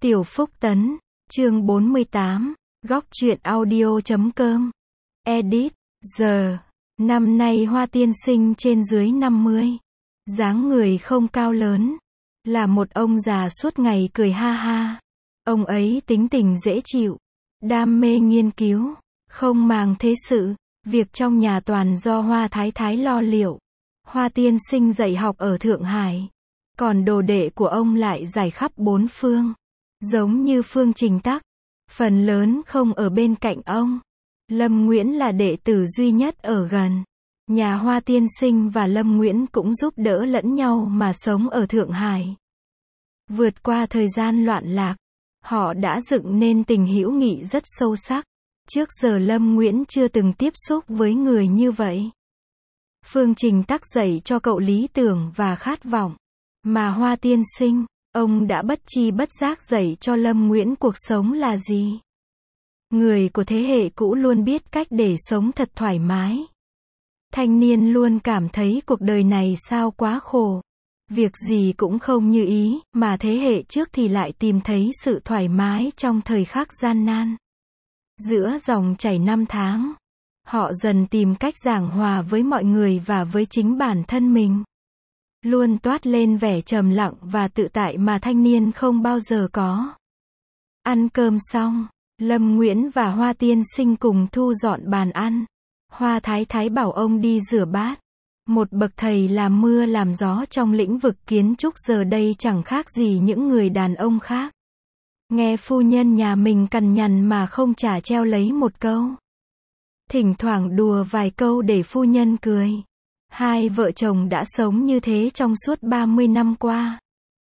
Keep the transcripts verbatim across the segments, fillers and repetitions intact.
Tiểu Phúc Tấn, chương bốn mươi tám, góc truyện audio chấm com, edit, giờ, năm nay Hoa tiên sinh trên dưới năm mươi, dáng người không cao lớn, là một ông già suốt ngày cười ha ha. Ông ấy tính tình dễ chịu, đam mê nghiên cứu, không màng thế sự, việc trong nhà toàn do Hoa Thái Thái lo liệu. Hoa tiên sinh dạy học ở Thượng Hải, còn đồ đệ của ông lại rải khắp bốn phương. Giống như Phương Trình Tắc, phần lớn không ở bên cạnh ông. Lâm Nguyễn là đệ tử duy nhất ở gần. Nhà Hoa tiên sinh và Lâm Nguyễn cũng giúp đỡ lẫn nhau mà sống ở Thượng Hải. Vượt qua thời gian loạn lạc, họ đã dựng nên tình hữu nghị rất sâu sắc. Trước giờ Lâm Nguyễn chưa từng tiếp xúc với người như vậy. Phương Trình Tắc dạy cho cậu lý tưởng và khát vọng, mà Hoa tiên sinh, ông đã bất chi bất giác dạy cho Lâm Nguyễn cuộc sống là gì. Người của thế hệ cũ luôn biết cách để sống thật thoải mái. Thanh niên luôn cảm thấy cuộc đời này sao quá khổ. Việc gì cũng không như ý, mà thế hệ trước thì lại tìm thấy sự thoải mái trong thời khắc gian nan. Giữa dòng chảy năm tháng, họ dần tìm cách giảng hòa với mọi người và với chính bản thân mình. Luôn toát lên vẻ trầm lặng và tự tại mà thanh niên không bao giờ có. Ăn cơm xong, Lâm Nguyễn và Hoa tiên sinh cùng thu dọn bàn ăn. Hoa Thái Thái bảo ông đi rửa bát. Một bậc thầy làm mưa làm gió trong lĩnh vực kiến trúc giờ đây chẳng khác gì những người đàn ông khác. Nghe phu nhân nhà mình cằn nhằn mà không trả treo lấy một câu. Thỉnh thoảng đùa vài câu để phu nhân cười. Hai vợ chồng đã sống như thế trong suốt ba mươi năm qua.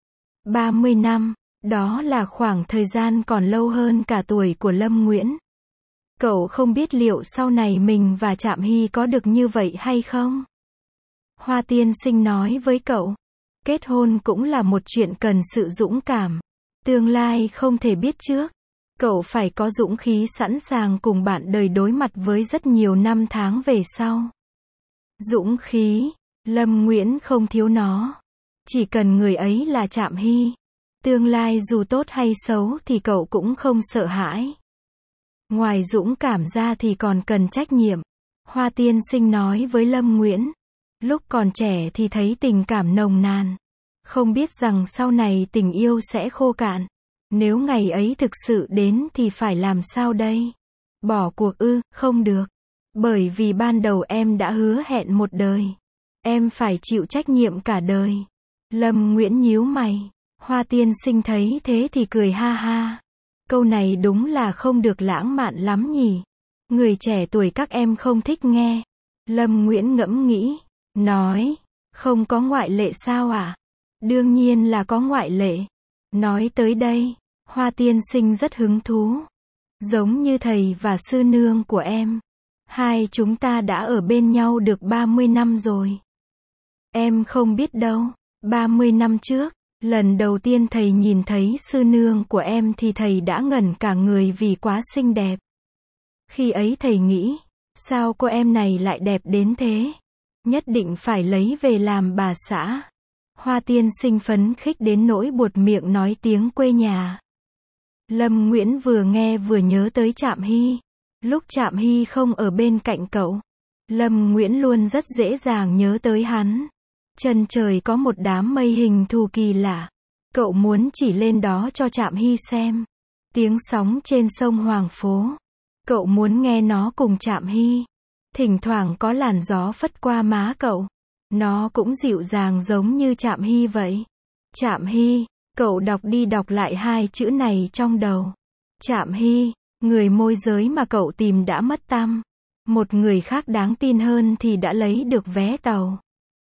ba mươi năm, đó là khoảng thời gian còn lâu hơn cả tuổi của Lâm Nguyễn. Cậu không biết liệu sau này mình và Trạm Hy có được như vậy hay không? Hoa tiên sinh nói với cậu, kết hôn cũng là một chuyện cần sự dũng cảm. Tương lai không thể biết trước. Cậu phải có dũng khí sẵn sàng cùng bạn đời đối mặt với rất nhiều năm tháng về sau. Dũng khí, Lâm Nguyễn không thiếu nó. Chỉ cần người ấy là Trạm Hy. Tương lai dù tốt hay xấu thì cậu cũng không sợ hãi. Ngoài dũng cảm ra thì còn cần trách nhiệm. Hoa tiên sinh nói với Lâm Nguyễn. Lúc còn trẻ thì thấy tình cảm nồng nàn. Không biết rằng sau này tình yêu sẽ khô cạn. Nếu ngày ấy thực sự đến thì phải làm sao đây? Bỏ cuộc ư? Không được. Bởi vì ban đầu em đã hứa hẹn một đời. Em phải chịu trách nhiệm cả đời. Lâm Nguyễn nhíu mày. Hoa tiên sinh thấy thế thì cười ha ha. Câu này đúng là không được lãng mạn lắm nhỉ. Người trẻ tuổi các em không thích nghe. Lâm Nguyễn ngẫm nghĩ. Nói. Không có ngoại lệ sao à? Đương nhiên là có ngoại lệ. Nói tới đây, Hoa tiên sinh rất hứng thú. Giống như thầy và sư nương của em. Hai chúng ta đã ở bên nhau được ba mươi năm rồi. Em không biết đâu, ba mươi năm trước, lần đầu tiên thầy nhìn thấy sư nương của em thì thầy đã ngẩn cả người vì quá xinh đẹp. Khi ấy thầy nghĩ, sao cô em này lại đẹp đến thế? Nhất định phải lấy về làm bà xã. Hoa tiên sinh phấn khích đến nỗi buột miệng nói tiếng quê nhà. Lâm Nguyễn vừa nghe vừa nhớ tới Trạm Hy. Lúc Trạm Hy không ở bên cạnh cậu, Lâm Nguyễn luôn rất dễ dàng nhớ tới hắn. Chân trời có một đám mây hình thù kỳ lạ. Cậu muốn chỉ lên đó cho Trạm Hy xem. Tiếng sóng trên sông Hoàng Phố. Cậu muốn nghe nó cùng Trạm Hy. Thỉnh thoảng có làn gió phất qua má cậu. Nó cũng dịu dàng giống như Trạm Hy vậy. Trạm Hy, cậu đọc đi đọc lại hai chữ này trong đầu. Trạm Hy, người môi giới mà cậu tìm đã mất tăm. Một người khác đáng tin hơn thì đã lấy được vé tàu.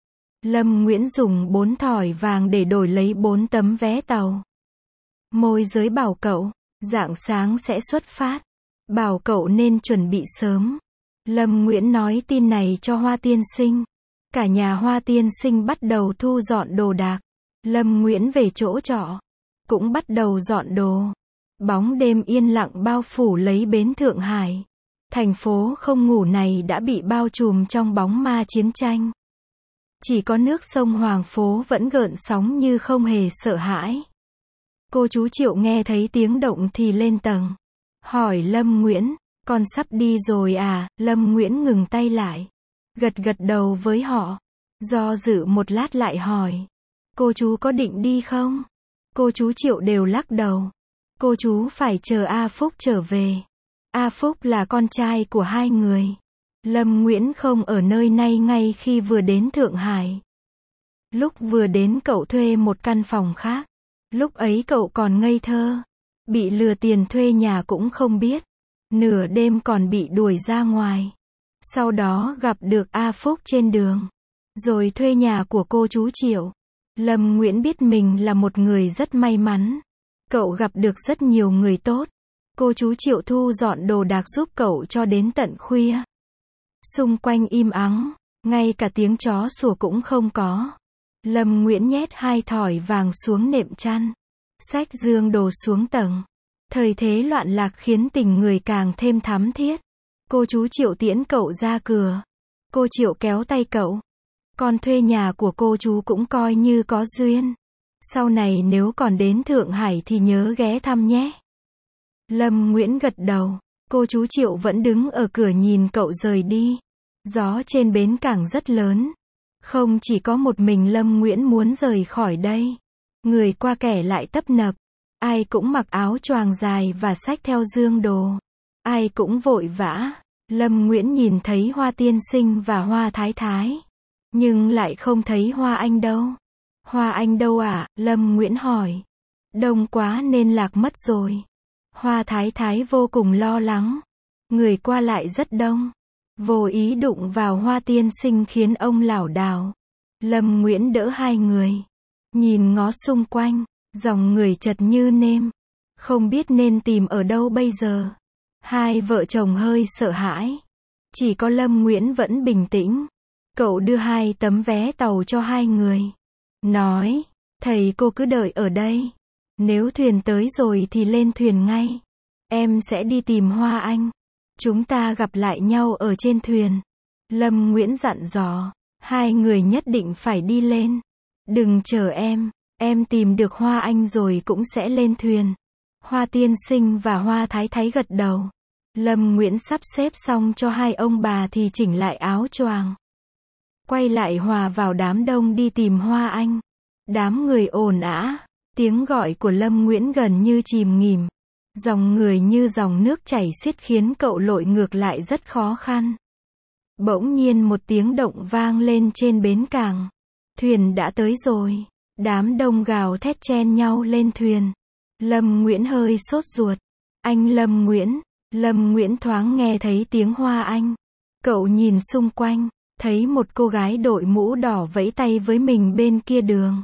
Lâm Nguyễn dùng bốn thỏi vàng để đổi lấy bốn tấm vé tàu. Môi giới bảo cậu, rạng sáng sẽ xuất phát. Bảo cậu nên chuẩn bị sớm. Lâm Nguyễn nói tin này cho Hoa tiên sinh. Cả nhà Hoa tiên sinh bắt đầu thu dọn đồ đạc. Lâm Nguyễn về chỗ trọ, cũng bắt đầu dọn đồ. Bóng đêm yên lặng bao phủ lấy bến Thượng Hải. Thành phố không ngủ này đã bị bao trùm trong bóng ma chiến tranh. Chỉ có nước sông Hoàng Phố vẫn gợn sóng như không hề sợ hãi. Cô chú Triệu nghe thấy tiếng động thì lên tầng. Hỏi Lâm Nguyễn, con sắp đi rồi à? Lâm Nguyễn ngừng tay lại. Gật gật đầu với họ. Do dự một lát lại hỏi. Cô chú có định đi không? Cô chú Triệu đều lắc đầu. Cô chú phải chờ A Phúc trở về. A Phúc là con trai của hai người. Lâm Nguyễn không ở nơi này ngay khi vừa đến Thượng Hải. Lúc vừa đến cậu thuê một căn phòng khác. Lúc ấy cậu còn ngây thơ. Bị lừa tiền thuê nhà cũng không biết. Nửa đêm còn bị đuổi ra ngoài. Sau đó gặp được A Phúc trên đường. Rồi thuê nhà của cô chú Triệu. Lâm Nguyễn biết mình là một người rất may mắn. Cậu gặp được rất nhiều người tốt. Cô chú Triệu thu dọn đồ đạc giúp cậu cho đến tận khuya. Xung quanh im ắng, ngay cả tiếng chó sủa cũng không có. Lâm Nguyễn nhét hai thỏi vàng xuống nệm chăn. Xách dương đồ xuống tầng. Thời thế loạn lạc khiến tình người càng thêm thắm thiết. Cô chú Triệu tiễn cậu ra cửa. Cô Triệu kéo tay cậu. Con thuê nhà của cô chú cũng coi như có duyên. Sau này nếu còn đến Thượng Hải thì nhớ ghé thăm nhé. Lâm Nguyễn gật đầu. Cô chú Triệu vẫn đứng ở cửa nhìn cậu rời đi. Gió trên bến cảng rất lớn. Không chỉ có một mình Lâm Nguyễn muốn rời khỏi đây. Người qua kẻ lại tấp nập. Ai cũng mặc áo choàng dài và xách theo dương đồ. Ai cũng vội vã. Lâm Nguyễn nhìn thấy Hoa tiên sinh và Hoa thái thái. Nhưng lại không thấy Hoa Anh đâu. Hoa Anh đâu ạ? Lâm Nguyễn hỏi. Đông quá nên lạc mất rồi. Hoa thái thái vô cùng lo lắng. Người qua lại rất đông. Vô ý đụng vào Hoa tiên sinh khiến ông lảo đảo. Lâm Nguyễn đỡ hai người. Nhìn ngó xung quanh. Dòng người chật như nêm. Không biết nên tìm ở đâu bây giờ. Hai vợ chồng hơi sợ hãi. Chỉ có Lâm Nguyễn vẫn bình tĩnh. Cậu đưa hai tấm vé tàu cho hai người. Nói, thầy cô cứ đợi ở đây. Nếu thuyền tới rồi thì lên thuyền ngay. Em sẽ đi tìm Hoa Anh. Chúng ta gặp lại nhau ở trên thuyền. Lâm Nguyễn dặn dò. Hai người nhất định phải đi lên. Đừng chờ em. Em tìm được Hoa Anh rồi cũng sẽ lên thuyền. Hoa tiên sinh và Hoa thái thái gật đầu. Lâm Nguyễn sắp xếp xong cho hai ông bà thì chỉnh lại áo choàng. Quay lại hòa vào đám đông đi tìm Hoa Anh. Đám người ồn ào. Tiếng gọi của Lâm Nguyễn gần như chìm nghỉm. Dòng người như dòng nước chảy xiết khiến cậu lội ngược lại rất khó khăn. Bỗng nhiên một tiếng động vang lên trên bến cảng. Thuyền đã tới rồi. Đám đông gào thét chen nhau lên thuyền. Lâm Nguyễn hơi sốt ruột. Anh Lâm Nguyễn. Lâm Nguyễn thoáng nghe thấy tiếng Hoa Anh. Cậu nhìn xung quanh, thấy một cô gái đội mũ đỏ vẫy tay với mình bên kia đường.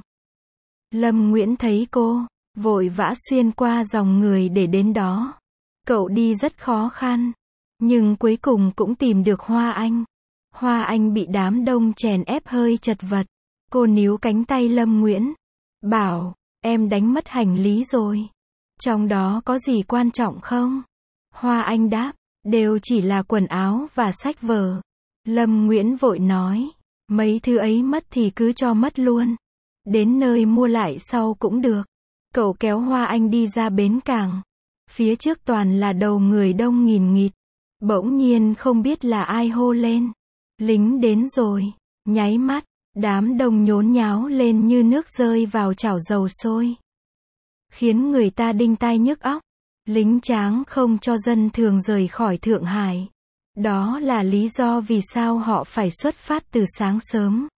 Lâm Nguyễn thấy cô, vội vã xuyên qua dòng người để đến đó. Cậu đi rất khó khăn, nhưng cuối cùng cũng tìm được Hoa Anh. Hoa Anh bị đám đông chèn ép hơi chật vật. Cô níu cánh tay Lâm Nguyễn, bảo, em đánh mất hành lý rồi. Trong đó có gì quan trọng không? Hoa Anh đáp, đều chỉ là quần áo và sách vở. Lâm Nguyễn vội nói, mấy thứ ấy mất thì cứ cho mất luôn. Đến nơi mua lại sau cũng được. Cậu kéo Hoa Anh đi ra bến cảng. Phía trước toàn là đầu người đông nghìn nghịt. Bỗng nhiên không biết là ai hô lên. Lính đến rồi. Nháy mắt, đám đông nhốn nháo lên như nước rơi vào chảo dầu sôi. Khiến người ta đinh tai nhức óc. Lính tráng không cho dân thường rời khỏi Thượng Hải. Đó là lý do vì sao họ phải xuất phát từ sáng sớm.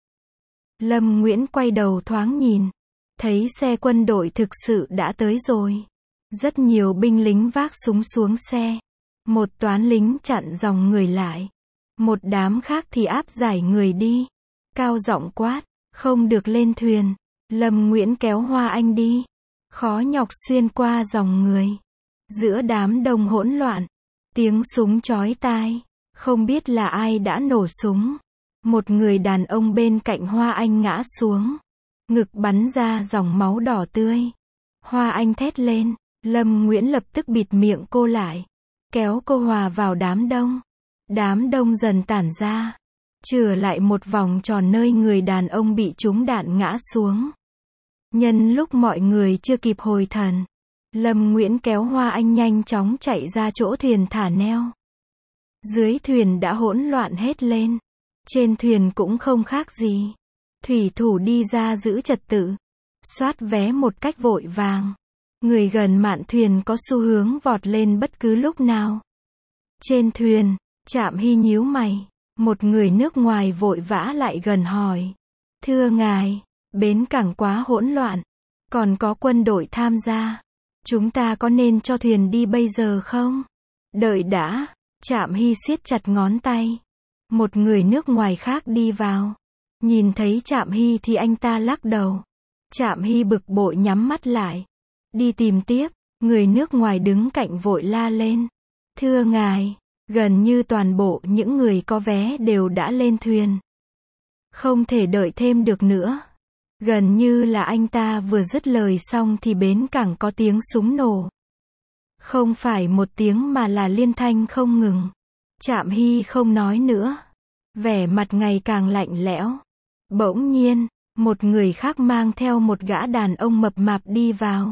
Lâm Nguyễn quay đầu thoáng nhìn. Thấy xe quân đội thực sự đã tới rồi. Rất nhiều binh lính vác súng xuống xe. Một toán lính chặn dòng người lại. Một đám khác thì áp giải người đi. Cao giọng quát, không được lên thuyền. Lâm Nguyễn kéo Hoa Anh đi. Khó nhọc xuyên qua dòng người. Giữa đám đông hỗn loạn. Tiếng súng chói tai. Không biết là ai đã nổ súng. Một người đàn ông bên cạnh Hoa Anh ngã xuống. Ngực bắn ra dòng máu đỏ tươi. Hoa Anh thét lên. Lâm Nguyễn lập tức bịt miệng cô lại. Kéo cô hòa vào đám đông. Đám đông dần tản ra. Chừa lại một vòng tròn nơi người đàn ông bị trúng đạn ngã xuống. Nhân lúc mọi người chưa kịp hồi thần, Lâm Nguyễn kéo Hoa Anh nhanh chóng chạy ra chỗ thuyền thả neo. Dưới thuyền đã hỗn loạn hết lên. Trên thuyền cũng không khác gì. Thủy thủ đi ra giữ trật tự, soát vé một cách vội vàng. Người gần mạn thuyền có xu hướng vọt lên bất cứ lúc nào. Trên thuyền, Trạm Hy nhíu mày. Một người nước ngoài vội vã lại gần hỏi. Thưa ngài, bến cảng quá hỗn loạn. Còn có quân đội tham gia. Chúng ta có nên cho thuyền đi bây giờ không? Đợi đã. Trạm Hy siết chặt ngón tay. Một người nước ngoài khác đi vào. Nhìn thấy Trạm Hy thì anh ta lắc đầu. Trạm Hy bực bội nhắm mắt lại. Đi tìm tiếp. Người nước ngoài đứng cạnh vội la lên. Thưa ngài, gần như toàn bộ những người có vé đều đã lên thuyền. Không thể đợi thêm được nữa. Gần như là anh ta vừa dứt lời xong thì bến cảng có tiếng súng nổ. Không phải một tiếng mà là liên thanh không ngừng. Trạm Hy không nói nữa. Vẻ mặt ngày càng lạnh lẽo. Bỗng nhiên, một người khác mang theo một gã đàn ông mập mạp đi vào.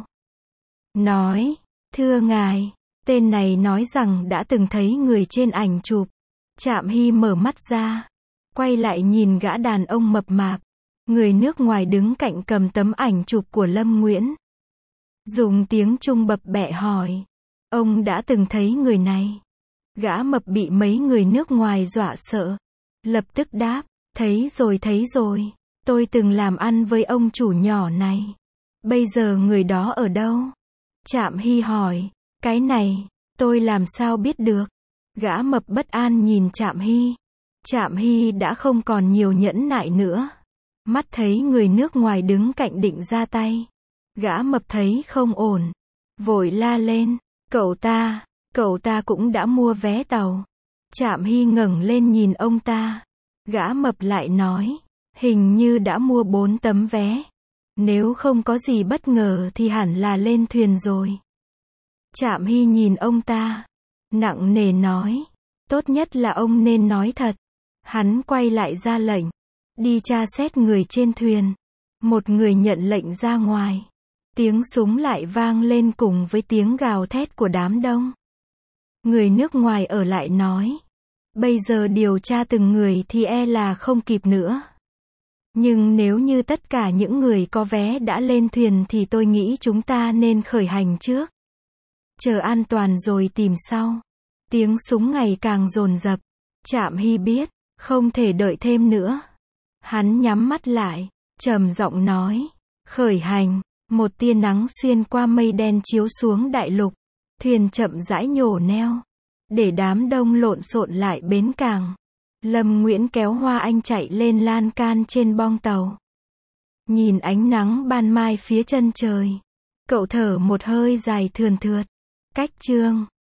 Nói, thưa ngài, tên này nói rằng đã từng thấy người trên ảnh chụp. Trạm Hy mở mắt ra, quay lại nhìn gã đàn ông mập mạp. Người nước ngoài đứng cạnh cầm tấm ảnh chụp của Lâm Nguyễn. Dùng tiếng Trung bập bẹ hỏi. Ông đã từng thấy người này. Gã mập bị mấy người nước ngoài dọa sợ. Lập tức đáp, thấy rồi thấy rồi. Tôi từng làm ăn với ông chủ nhỏ này. Bây giờ người đó ở đâu? Trạm Hy hỏi, cái này, tôi làm sao biết được? Gã mập bất an nhìn Trạm Hy. Trạm Hy đã không còn nhiều nhẫn nại nữa. Mắt thấy người nước ngoài đứng cạnh định ra tay. Gã mập thấy không ổn. Vội la lên, cậu ta, cậu ta cũng đã mua vé tàu. Trạm Hy ngẩng lên nhìn ông ta. Gã mập lại nói, hình như đã mua bốn tấm vé. Nếu không có gì bất ngờ thì hẳn là lên thuyền rồi. Trạm Hy nhìn ông ta, nặng nề nói, tốt nhất là ông nên nói thật. Hắn quay lại ra lệnh, đi tra xét người trên thuyền. Một người nhận lệnh ra ngoài. Tiếng súng lại vang lên cùng với tiếng gào thét của đám đông. Người nước ngoài ở lại nói, bây giờ điều tra từng người thì e là không kịp nữa. Nhưng nếu như tất cả những người có vé đã lên thuyền thì tôi nghĩ chúng ta nên khởi hành trước. Chờ an toàn rồi tìm sau. Tiếng súng ngày càng dồn dập. Trạm Hy biết, không thể đợi thêm nữa. Hắn nhắm mắt lại, trầm giọng nói, khởi hành. Một tia nắng xuyên qua mây đen chiếu xuống đại lục. Thuyền chậm rãi nhổ neo. Để đám đông lộn xộn lại bến cảng. Lâm Nguyễn kéo Hoa Anh chạy lên lan can trên bong tàu. Nhìn ánh nắng ban mai phía chân trời. Cậu thở một hơi dài thườn thượt. Cách chương